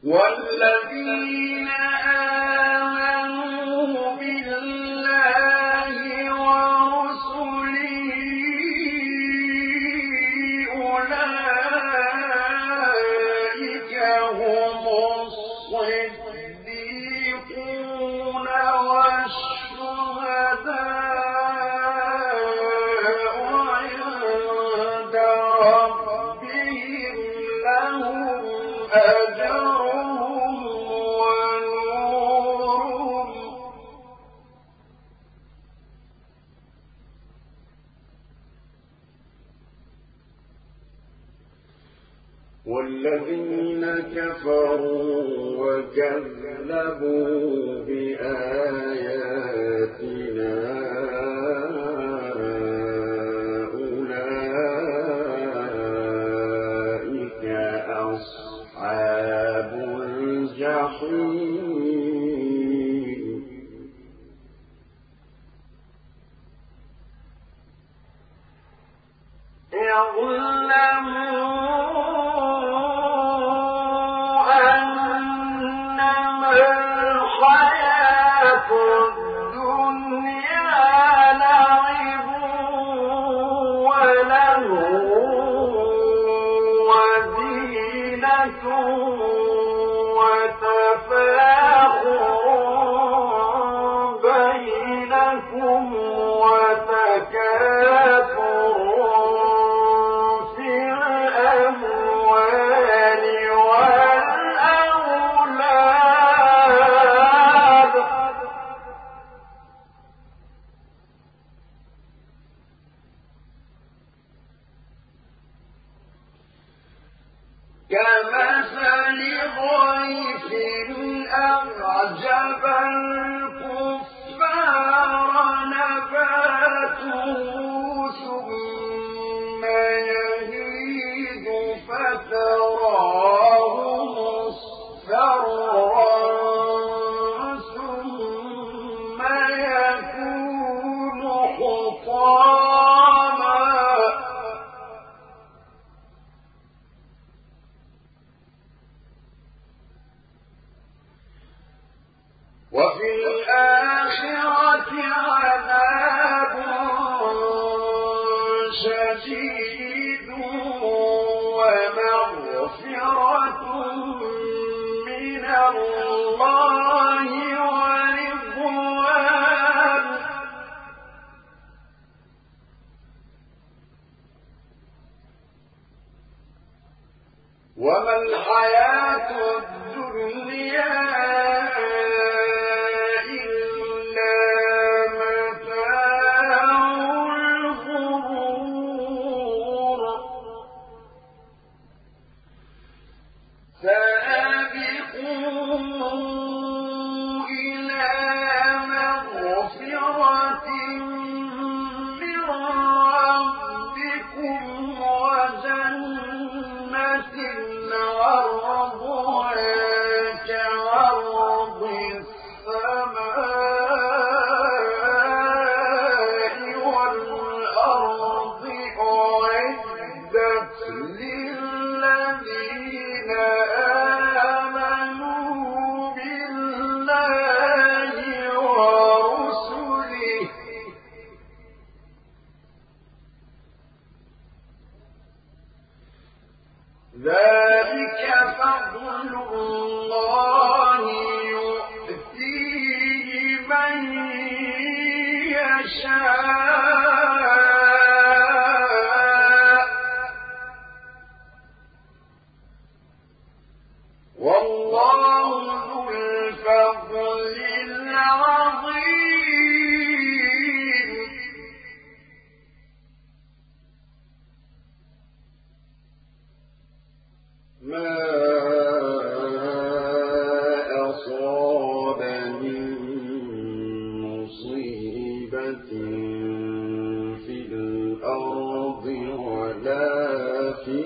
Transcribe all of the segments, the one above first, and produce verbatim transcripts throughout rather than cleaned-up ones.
والذين آمنوا بالله ورسله أولئك هم الصديقون والشهداء عند ربهم لهم أجرهم ونورهم والذين كفروا وكذبوا بآياتنا أولئك أصحاب الجحيم يظلمون كمثل غيث أعجب الكفار نباته ثم يهيج فتراه مصفرا ثم يكون حطاما وفي الآخرة عذاب شديد ومغفرة من الله ورضوان وما الحياة الدنيا ذلك فضل الله يؤتيه من يشاء والله ذو الفضل العظيم ما أصاب من مصيبة في الأرض ولا في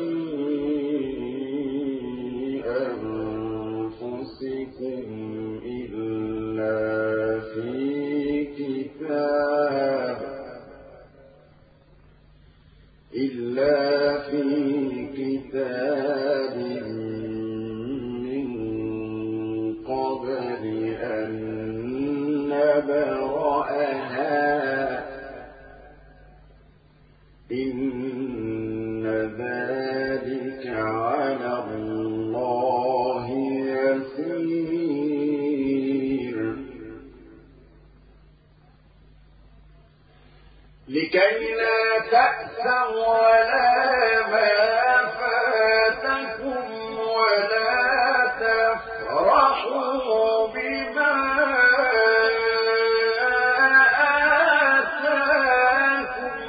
أنفسكم إلا في كتاب إلا في كتاب من لكي لا تأسوا على ما فاتكم ولا تفرحوا بما آتاكم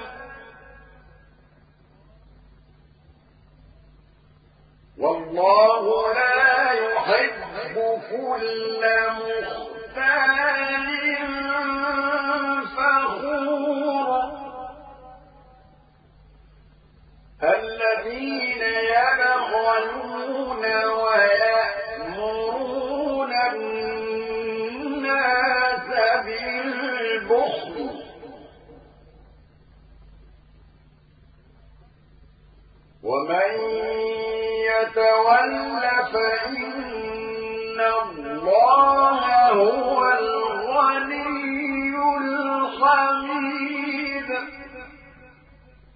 والله لا يحب كل مختال فخور الذين يبخلون ويأمرون الناس بالبخل ومن يتول فإن الله